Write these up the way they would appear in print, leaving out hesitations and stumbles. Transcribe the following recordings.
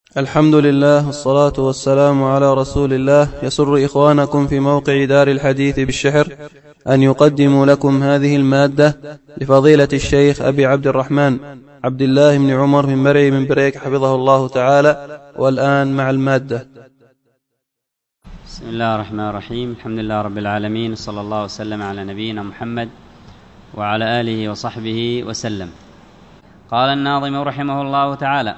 الحمد لله والصلاة والسلام على رسول الله. يسر إخوانكم في موقع دار الحديث بالشحر أن يقدموا لكم هذه المادة لفضيلة الشيخ أبي عبد الرحمن عبد الله بن عمر من مرعي من بريك حفظه الله تعالى. والآن مع المادة. بسم الله الرحمن الرحيم. الحمد لله رب العالمين، صلى الله وسلم على نبينا محمد وعلى آله وصحبه وسلم. قال الناظم رحمه الله تعالى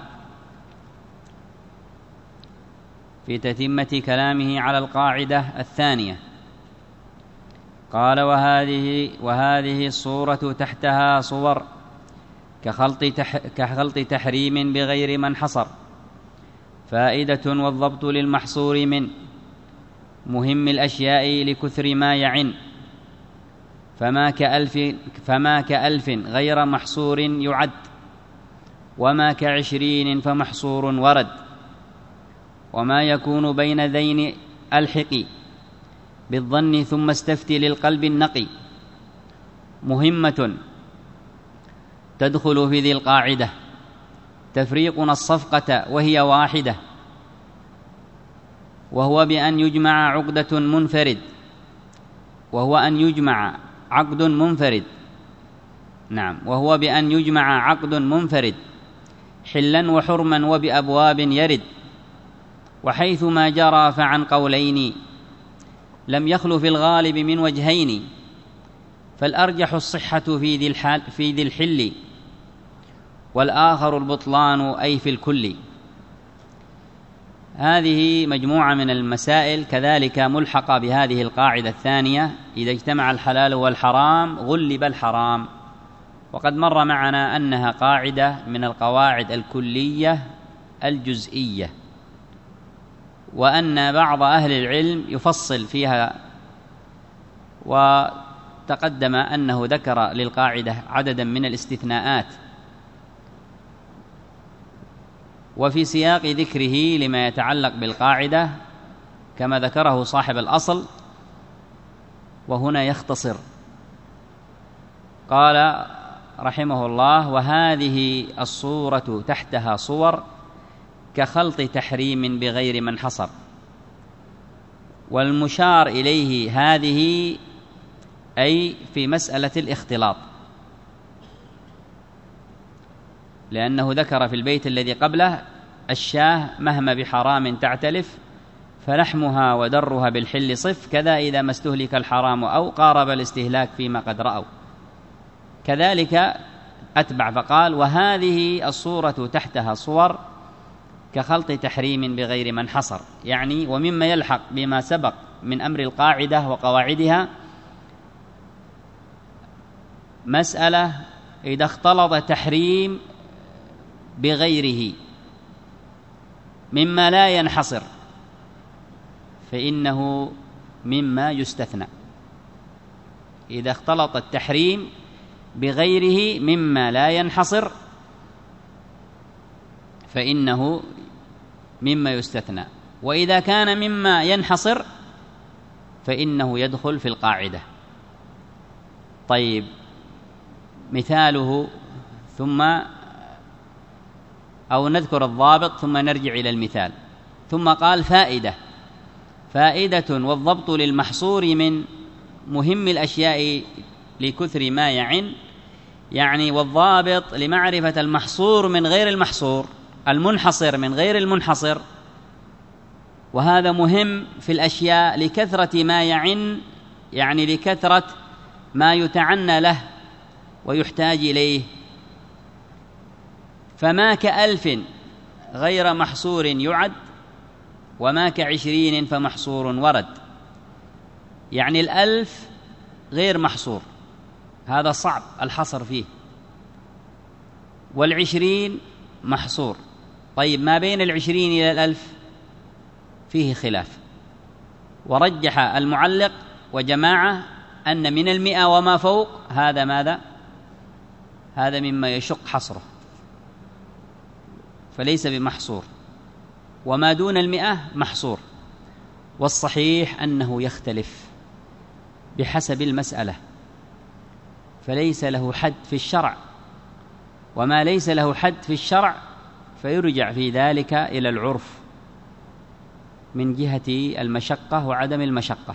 في تتمة كلامه على القاعدة الثانية، قال: وهذه الصورة تحتها صور كخلط تحريم بغير من حصر، فائدة والضبط للمحصور من مهم الأشياء لكثر ما يعن، فما كألف غير محصور يعد، وما كعشرين فمحصور ورد، وما يكون بين ذين ألحقي بالظن ثم استفتي للقلب النقي، مهمة تدخل في ذي القاعدة، تفريقنا الصفقة وهي واحدة، وهو بأن يجمع عقد منفرد حلا وحرما وبأبواب يرد، وحيث ما جرى فعن قولين لم يخل في الغالب من وجهين، فالأرجح الصحة في ذي الحل، والآخر البطلان أي في الكل. هذه مجموعة من المسائل كذلك ملحقة بهذه القاعدة الثانية: إذا اجتمع الحلال والحرام غلب الحرام. وقد مر معنا أنها قاعدة من القواعد الكلية الجزئية، وأن بعض أهل العلم يفصل فيها، وتقدم أنه ذكر للقاعدة عددا من الاستثناءات، وفي سياق ذكره لما يتعلق بالقاعدة كما ذكره صاحب الأصل، وهنا يختصر. قال رحمه الله: وهذه الصورة تحتها صور كخلط تحريم بغير من حصر. والمشار إليه هذه أي في مسألة الاختلاط، لأنه ذكر في البيت الذي قبله: الشاه مهما بحرام تعتلف، فلحمها ودرها بالحل صف، كذا إذا ما استهلك الحرام أو قارب الاستهلاك فيما قد رأوا. كذلك أتبع فقال: وهذه الصورة تحتها صور كخلط تحريم بغير من حصر، يعني ومما يلحق بما سبق من أمر القاعدة وقواعدها مسألة إذا اختلط تحريم بغيره مما لا ينحصر فإنه مما يستثنى. إذا اختلط التحريم بغيره مما لا ينحصر فإنه مما يستثنى، وإذا كان مما ينحصر فإنه يدخل في القاعدة. طيب، مثاله أو نذكر الضابط ثم نرجع إلى المثال. ثم قال: فائدة والضبط للمحصور من مهم الأشياء لكثر ما يعن، يعني والضابط لمعرفة المحصور من غير المحصور، المنحصر من غير المنحصر، وهذا مهم في الأشياء لكثرة ما يعن، يعني لكثرة ما يتعنى له ويحتاج إليه. فما كألف غير محصور يعد، وما كعشرين فمحصور ورد. يعني الألف غير محصور، هذا صعب الحصر فيه، والعشرين محصور. طيب، ما بين العشرين إلى الألف فيه خلاف، ورجح المعلق وجماعة أن من 100 وما فوق هذا ماذا؟ هذا مما يشق حصره فليس بمحصور، وما دون 100 محصور. والصحيح أنه يختلف بحسب المسألة، فليس له حد في الشرع، وما ليس له حد في الشرع فيرجع في ذلك إلى العرف من جهة المشقة وعدم المشقة.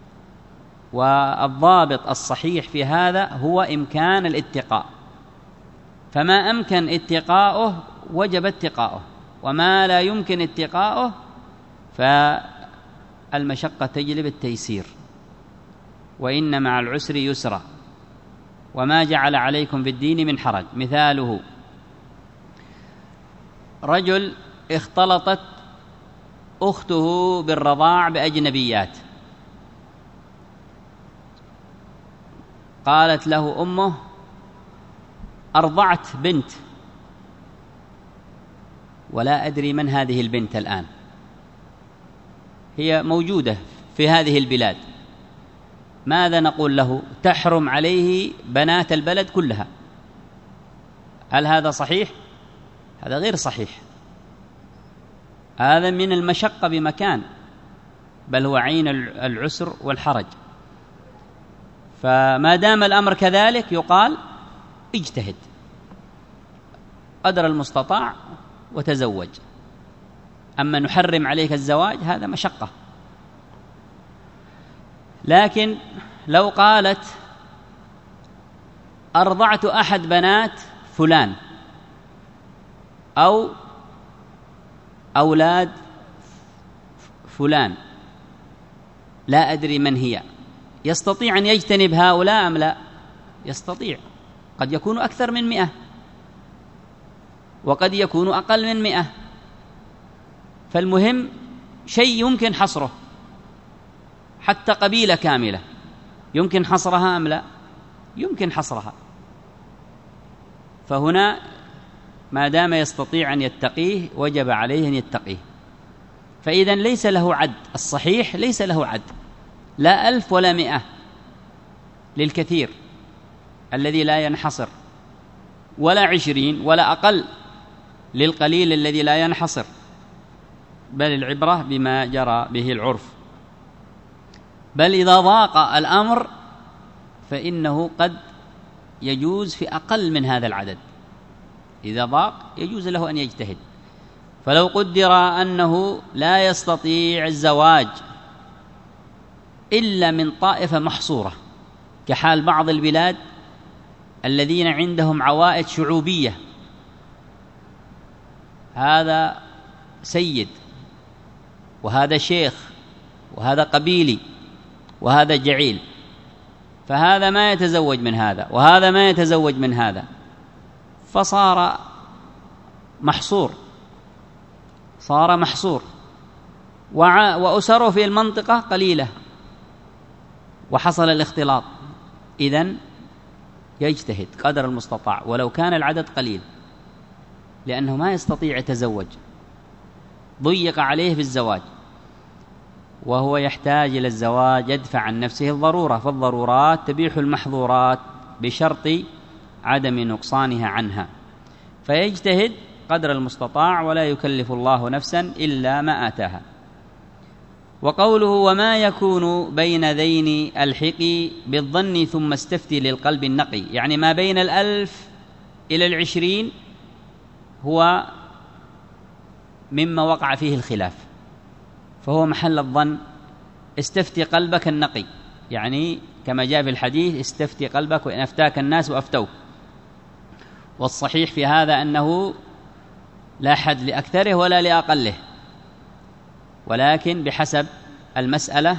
والضابط الصحيح في هذا هو إمكان الاتقاء، فما أمكن اتقاؤه وجب اتقاؤه، وما لا يمكن اتقاؤه فالمشقة تجلب التيسير، وإن مع العسر يسرا، وما جعل عليكم بالدين من حرج. مثاله: رجل اختلطت أخته بالرضاع بأجنبيات، قالت له أمه: أرضعت بنت ولا أدري من هذه البنت الآن، هي موجودة في هذه البلاد، ماذا نقول له؟ تحرم عليه بنات البلد كلها. هل هذا صحيح؟ هذا غير صحيح، هذا من المشقة بمكان، بل هو عين العسر والحرج. فما دام الأمر كذلك يقال: اجتهد قدر المستطاع وتزوج. أما نحرم عليك الزواج هذا مشقة. لكن لو قالت: أرضعت أحد بنات فلان أو أولاد فلان لا أدري من هي، يستطيع أن يجتنب هؤلاء أم لا؟ يستطيع، قد يكون أكثر من 100 وقد يكون أقل من 100، فالمهم شيء يمكن حصره، حتى قبيلة كاملة يمكن حصرها أم لا؟ يمكن حصرها. فهنا ما دام يستطيع أن يتقيه وجب عليه أن يتقيه. فإذن ليس له عد، الصحيح ليس له عد، لا 1000 ولا 100 للكثير الذي لا ينحصر، ولا 20 ولا أقل للقليل الذي لا ينحصر، بل العبرة بما جرى به العرف. بل إذا ضاق الأمر فإنه قد يجوز في أقل من هذا العدد، إذا ضاق يجوز له أن يجتهد. فلو قدر أنه لا يستطيع الزواج إلا من طائفة محصورة، كحال بعض البلاد الذين عندهم عوائد شعوبية، هذا سيد وهذا شيخ وهذا قبيلي وهذا جعيل، فهذا ما يتزوج من هذا وهذا ما يتزوج من هذا، فصار محصور، صار محصور، وأسره في المنطقة قليلة وحصل الاختلاط. إذن يجتهد قدر المستطاع ولو كان العدد قليل، لأنه ما يستطيع يتزوج، ضيق عليه في الزواج، وهو يحتاج إلى الزواج يدفع عن نفسه الضرورة، فالضرورات تبيح المحظورات بشرط عدم نقصانها عنها، فيجتهد قدر المستطاع ولا يكلف الله نفسا إلا ما آتاها. وقوله: وما يكون بين ذين الحقي بالظن ثم استفتي للقلب النقي، يعني ما بين 1000 إلى 20 هو مما وقع فيه الخلاف، فهو محل الظن. استفتي قلبك النقي، يعني كما جاء في الحديث: استفتي قلبك وإن أفتاك الناس وأفتوك. والصحيح في هذا أنه لا حد لأكثره ولا لأقله، ولكن بحسب المسألة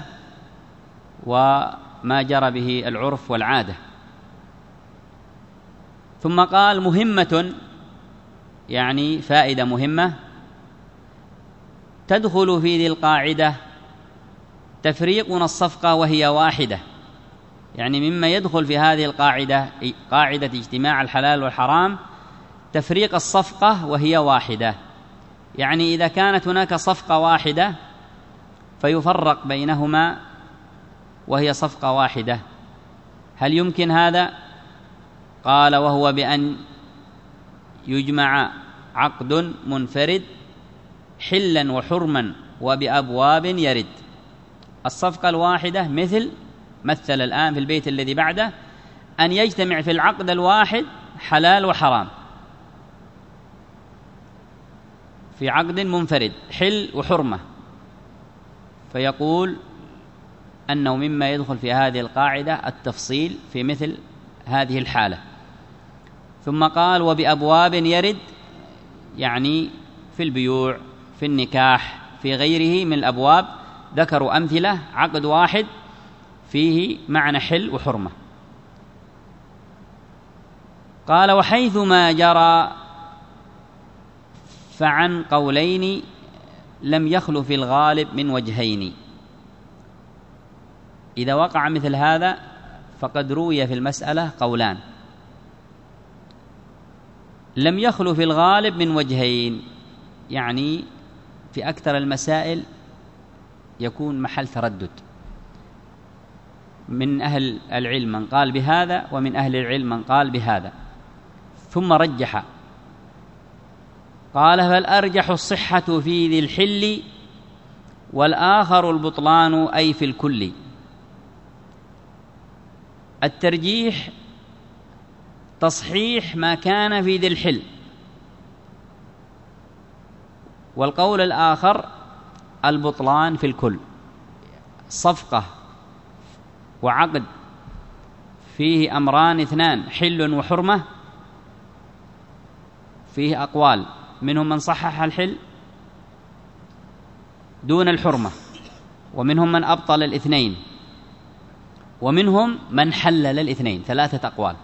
وما جرى به العرف والعادة. ثم قال: مهمة، يعني فائدة مهمة تدخل في ذي القاعدة تفريقنا الصفقة وهي واحدة، يعني مما يدخل في هذه القاعدة، قاعدة اجتماع الحلال والحرام، تفريق الصفقة وهي واحدة. يعني إذا كانت هناك صفقة واحدة فيفرق بينهما وهي صفقة واحدة. هل يمكن هذا؟ قال: وهو بأن يجمع عقد منفرد حلا وحرما وبأبواب يرد. الصفقة الواحدة مثل الآن في البيت الذي بعده أن يجتمع في العقد الواحد حلال وحرام، في عقد منفرد حل وحرمة، فيقول أنه مما يدخل في هذه القاعدة التفصيل في مثل هذه الحالة. ثم قال وبأبواب يرد، يعني في البيوع، في النكاح، في غيره من الأبواب، ذكروا أمثلة عقد واحد فيه معنى حل وحرمة. قال وحيثما جرى فعن قولين لم يخلو في الغالب من وجهين. إذا وقع مثل هذا فقد روي في المسألة قولان، لم يخلو في الغالب من وجهين، يعني في أكثر المسائل يكون محل تردد، من أهل العلم من قال بهذا ومن أهل العلم من قال بهذا، ثم رجح قال فالأرجح الصحة في ذي الحل والآخر البطلان أي في الكل. الترجيح تصحيح ما كان في ذي الحل، والقول الآخر البطلان في الكل. صفقة وعقد فيه أمران اثنان حل وحرمة، فيه أقوال، منهم من صحح الحل دون الحرمة، ومنهم من أبطل الاثنين، ومنهم من حلل الاثنين. ثلاثة أقوال: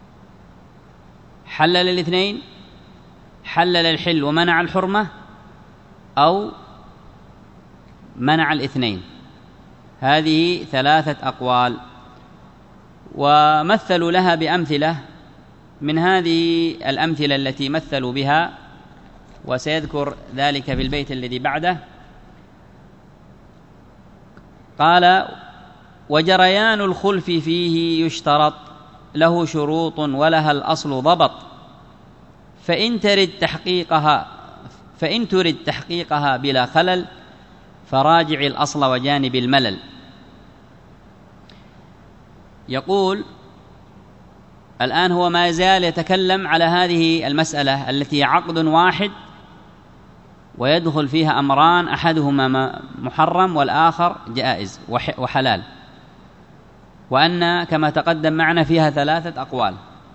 حلل الاثنين، حلل الحل ومنع الحرمة، أو منع الاثنين. هذه ثلاثة أقوال، ومثلوا لها بأمثلة. من هذه الأمثلة التي مثلوا بها، وسيذكر ذلك في البيت الذي بعده، قال وجريان الخلف فيه يشترط له شروط ولها الأصل ضبط، فإن ترد تحقيقها بلا خلل فراجع الأصل وجانب الملل. يقول الآن هو ما يزال يتكلم على هذه المسألة التي عقد واحد ويدخل فيها أمران، أحدهما محرم والآخر جائز وحلال، وأن كما تقدم معنا فيها ثلاثة أقوال،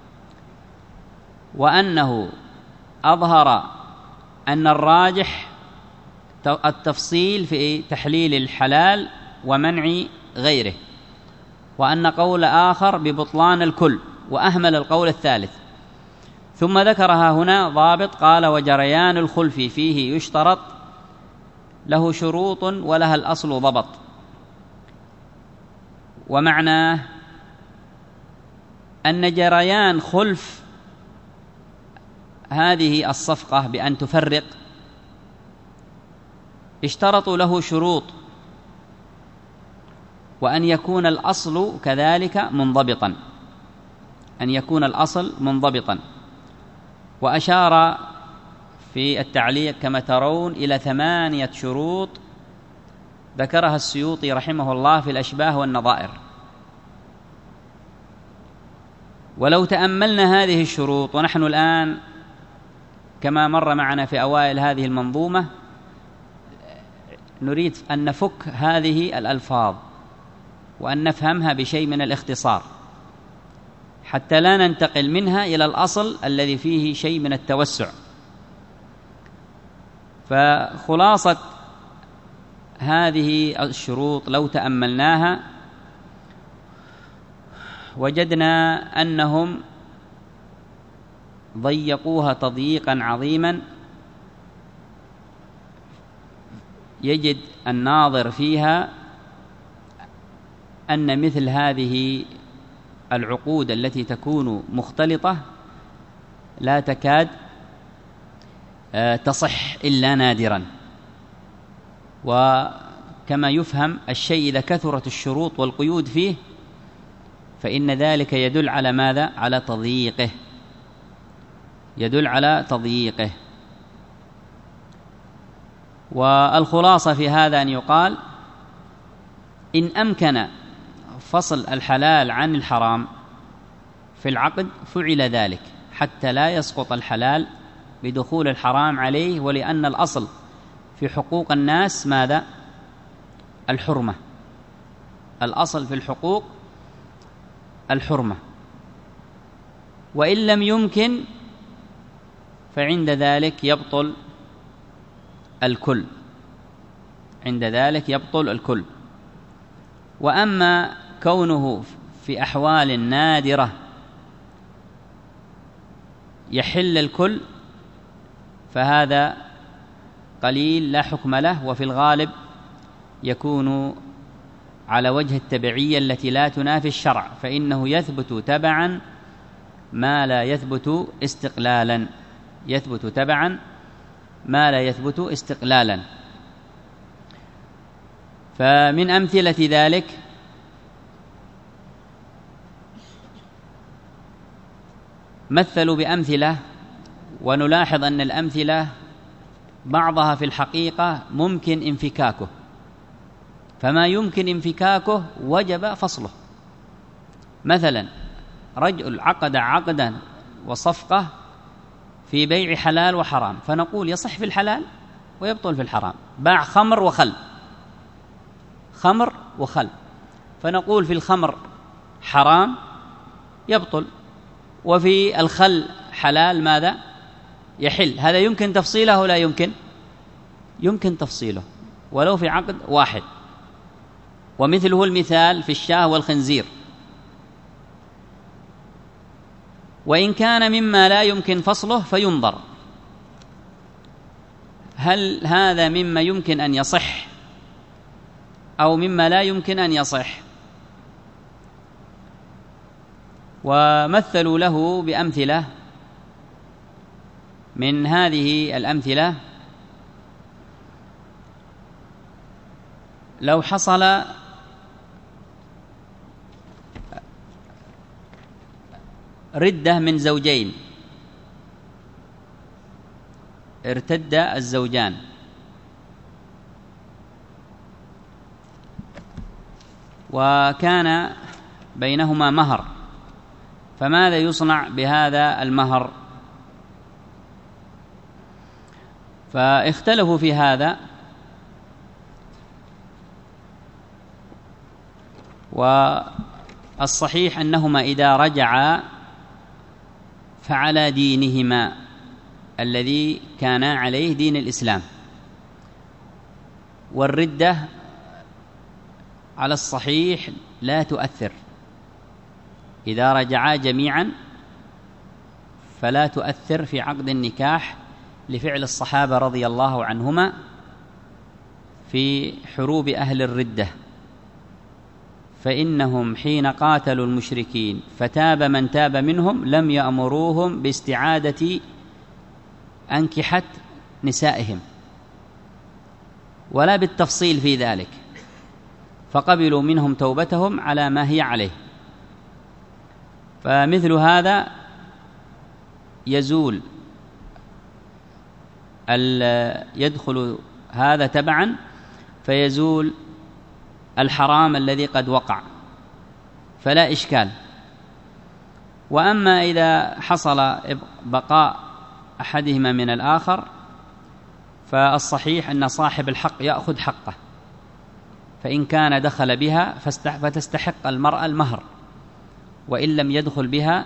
وأنه أظهر أن الراجح التفصيل في تحليل الحلال ومنع غيره، وأن قول آخر ببطلان الكل، وأهمل القول الثالث. ثم ذكرها هنا ضابط، قال وجريان الخلف فيه يشترط له شروط ولها الأصل ضبط. ومعناه أن جريان خلف هذه الصفقة بأن تفرق اشترطوا له شروط، وأن يكون الأصل كذلك منضبطا، أن يكون الأصل منضبطا. وأشار في التعليق كما ترون إلى 8 شروط ذكرها السيوطي رحمه الله في الأشباه والنظائر. ولو تأملنا هذه الشروط، ونحن الآن كما مر معنا في أوائل هذه المنظومة نريد أن نفك هذه الألفاظ وأن نفهمها بشيء من الاختصار، حتى لا ننتقل منها إلى الأصل الذي فيه شيء من التوسع. فخلاصة هذه الشروط لو تأملناها وجدنا أنهم ضيقوها تضييقا عظيما، يجد الناظر فيها أن مثل هذه العقود التي تكون مختلطة لا تكاد تصح إلا نادرا. وكما يفهم الشيء إذا كثرت الشروط والقيود فيه فإن ذلك يدل على ماذا؟ على تضييقه، يدل على تضييقه. والخلاصة في هذا أن يقال إن أمكن فصل الحلال عن الحرام في العقد فعل ذلك حتى لا يسقط الحلال بدخول الحرام عليه، ولأن الأصل في حقوق الناس ماذا؟ الحرمة. الأصل في الحقوق الحرمة، وإن لم يمكن فعند ذلك يبطل الكل، عند ذلك يبطل الكل. وأما كونه في أحوال نادرة يحل الكل فهذا قليل لا حكم له، وفي الغالب يكون على وجه التبعية التي لا تنافي الشرع، فإنه يثبت تبعا ما لا يثبت استقلالا، يثبت تبعا ما لا يثبت استقلالا. فمن أمثلة ذلك مثلوا بأمثلة، ونلاحظ أن الأمثلة بعضها في الحقيقة ممكن انفكاكه، فما يمكن انفكاكه وجب فصله. مثلا رجل عقد عقدا وصفقة في بيع حلال وحرام، فنقول يصح في الحلال ويبطل في الحرام. باع خمر وخل، خمر وخل، فنقول في الخمر حرام يبطل، وفي الخل حلال ماذا؟ يحل. هذا يمكن تفصيله ولا يمكن؟ يمكن تفصيله ولو في عقد واحد. ومثله المثال في الشاة والخنزير، وإن كان مما لا يمكن فصله فينظر هل هذا مما يمكن أن يصح أو مما لا يمكن أن يصح. ومثلوا له بأمثلة، من هذه الأمثلة لو حصل ردة من زوجين، ارتد الزوجان، وكان بينهما مهر، فماذا يصنع بهذا المهر؟ فاختلفوا في هذا، والصحيح أنهما إذا رجعا فعلى دينهما الذي كان عليه دين الإسلام، والردة على الصحيح لا تؤثر، إذا رجعا جميعا فلا تؤثر في عقد النكاح، لفعل الصحابة رضي الله عنهما في حروب أهل الردة، فإنهم حين قاتلوا المشركين فتاب من تاب منهم لم يأمروهم باستعادة أنكحة نسائهم ولا بالتفصيل في ذلك، فقبلوا منهم توبتهم على ما هي عليه. فمثل هذا يزول، يدخل هذا تبعا فيزول الحرام الذي قد وقع، فلا إشكال. وأما إذا حصل بقاء أحدهما من الآخر فالصحيح أن صاحب الحق يأخذ حقه، فإن كان دخل بها فتستحق المرأة المهر، وإن لم يدخل بها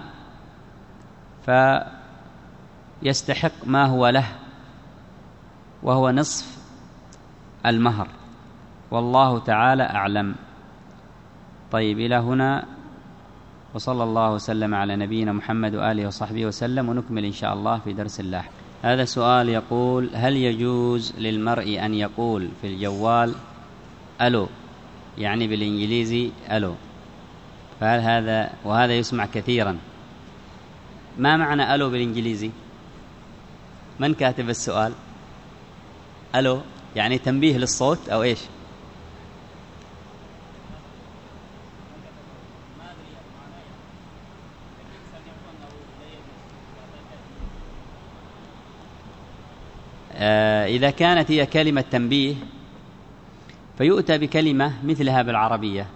فيستحق ما هو له وهو نصف المهر، والله تعالى أعلم. طيب، إلى هنا، وصلى الله وسلم على نبينا محمد وآله وصحبه وسلم، ونكمل إن شاء الله في درس لاحق. هذا سؤال يقول: هل يجوز للمرء أن يقول في الجوال ألو، يعني بالإنجليزي ألو؟ فهل هذا، وهذا يسمع كثيرا، ما معنى ألو بالإنجليزي؟ من كاتب السؤال؟ ألو يعني تنبيه للصوت أو إيش؟ إذا كانت هي كلمة تنبيه فيؤتى بكلمة مثلها بالعربية،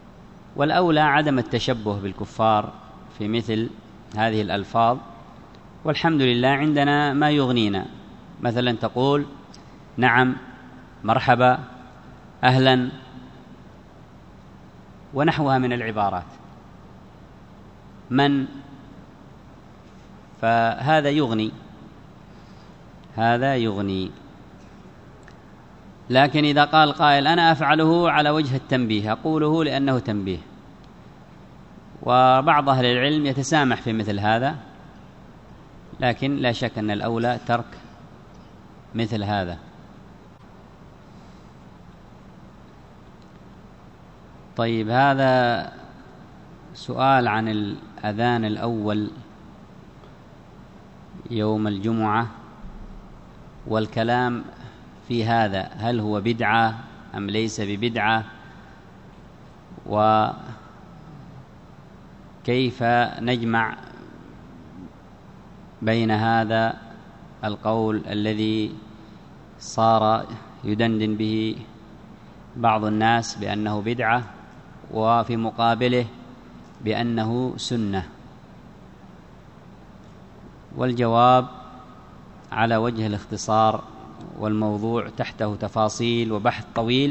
والأولى عدم التشبه بالكفار في مثل هذه الألفاظ، والحمد لله عندنا ما يغنينا، مثلا تقول نعم، مرحبا، أهلا، ونحوها من العبارات، من، فهذا يغني، هذا يغني. لكن إذا قال قائل أنا أفعله على وجه التنبيه، أقوله لأنه تنبيه، وبعض أهل العلم يتسامح في مثل هذا، لكن لا شك أن الأولى ترك مثل هذا. طيب، هذا سؤال عن الأذان الأول يوم الجمعة، والكلام في هذا، هل هو بدعة أم ليس ببدعة، وكيف نجمع بين هذا القول الذي صار يدندن به بعض الناس بأنه بدعة، وفي مقابله بأنه سنة. والجواب على وجه الاختصار، والموضوع تحته تفاصيل وبحث طويل،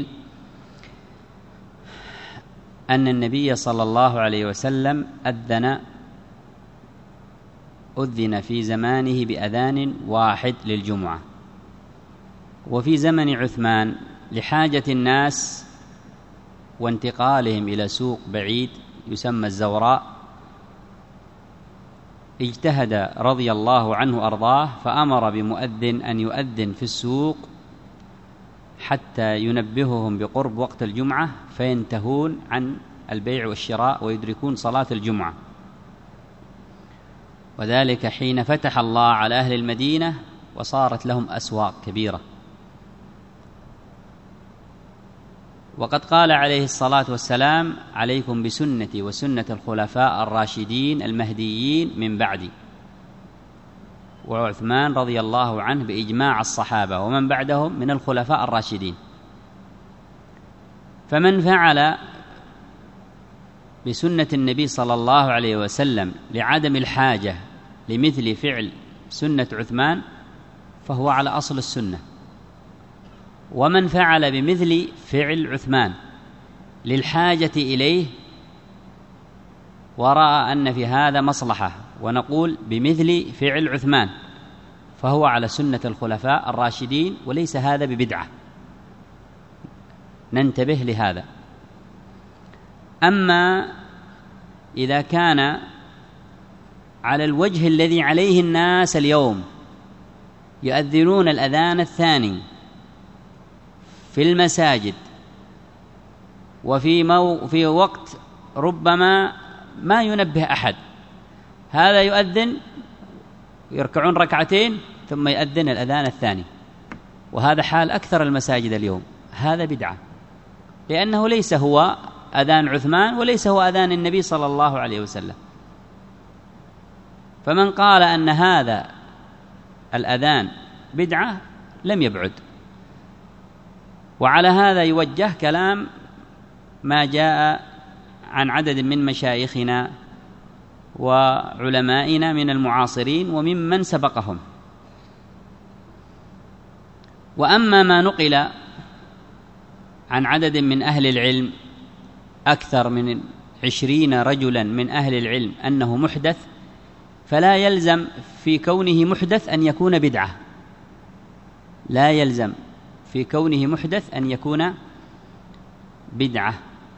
أن النبي صلى الله عليه وسلم أذن في زمانه بأذان واحد للجمعة، وفي زمن عثمان لحاجة الناس وانتقالهم إلى سوق بعيد يسمى الزوراء، اجتهد رضي الله عنه أرضاه فأمر بمؤذن أن يؤذن في السوق حتى ينبههم بقرب وقت الجمعة فينتهون عن البيع والشراء ويدركون صلاة الجمعة. وذلك حين فتح الله على أهل المدينة وصارت لهم أسواق كبيرة. وقد قال عليه الصلاة والسلام: عليكم بسنتي وسنة الخلفاء الراشدين المهديين من بعدي. وعثمان رضي الله عنه بإجماع الصحابة ومن بعدهم من الخلفاء الراشدين. فمن فعل بسنة النبي صلى الله عليه وسلم لعدم الحاجة لمثل فعل سنة عثمان فهو على أصل السنة، ومن فعل بمثل فعل عثمان للحاجة إليه ورأى أن في هذا مصلحة ونقول بمثل فعل عثمان فهو على سنة الخلفاء الراشدين، وليس هذا ببدعة، ننتبه لهذا. أما إذا كان على الوجه الذي عليه الناس اليوم يؤذنون الأذان الثاني في المساجد وفي وقت ربما ما ينبه أحد، هذا يؤذن يركعون ركعتين ثم يؤذن الأذان الثاني، وهذا حال أكثر المساجد اليوم، هذا بدعة، لأنه ليس هو أذان عثمان وليس هو أذان النبي صلى الله عليه وسلم. فمن قال أن هذا الأذان بدعة لم يبعد. وعلى هذا يوجه كلام ما جاء عن عدد من مشايخنا وعلمائنا من المعاصرين وممن سبقهم. وأما ما نقل عن عدد من أهل العلم أكثر من 20 رجلا من أهل العلم أنه محدث، فلا يلزم في كونه محدث أن يكون بدعة، لا يلزم في كونه محدث أن يكون بدعة.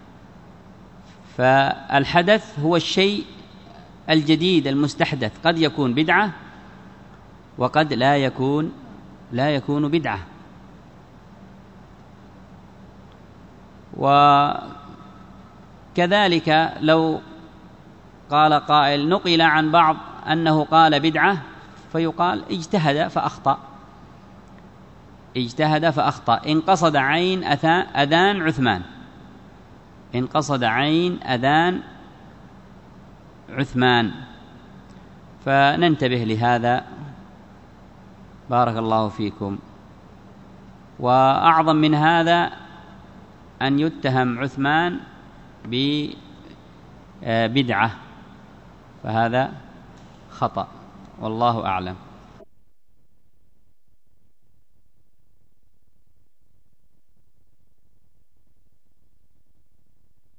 فالحدث هو الشيء الجديد المستحدث، قد يكون بدعة وقد لا يكون بدعة. وكذلك لو قال قائل نقل عن بعض أنه قال بدعة، فيقال اجتهد فأخطأ إن قصد عين أذان عثمان، إن قصد عين أذان عثمان، فننتبه لهذا بارك الله فيكم. وأعظم من هذا أن يتهم عثمان ببدعة، فهذا خطأ. والله أعلم.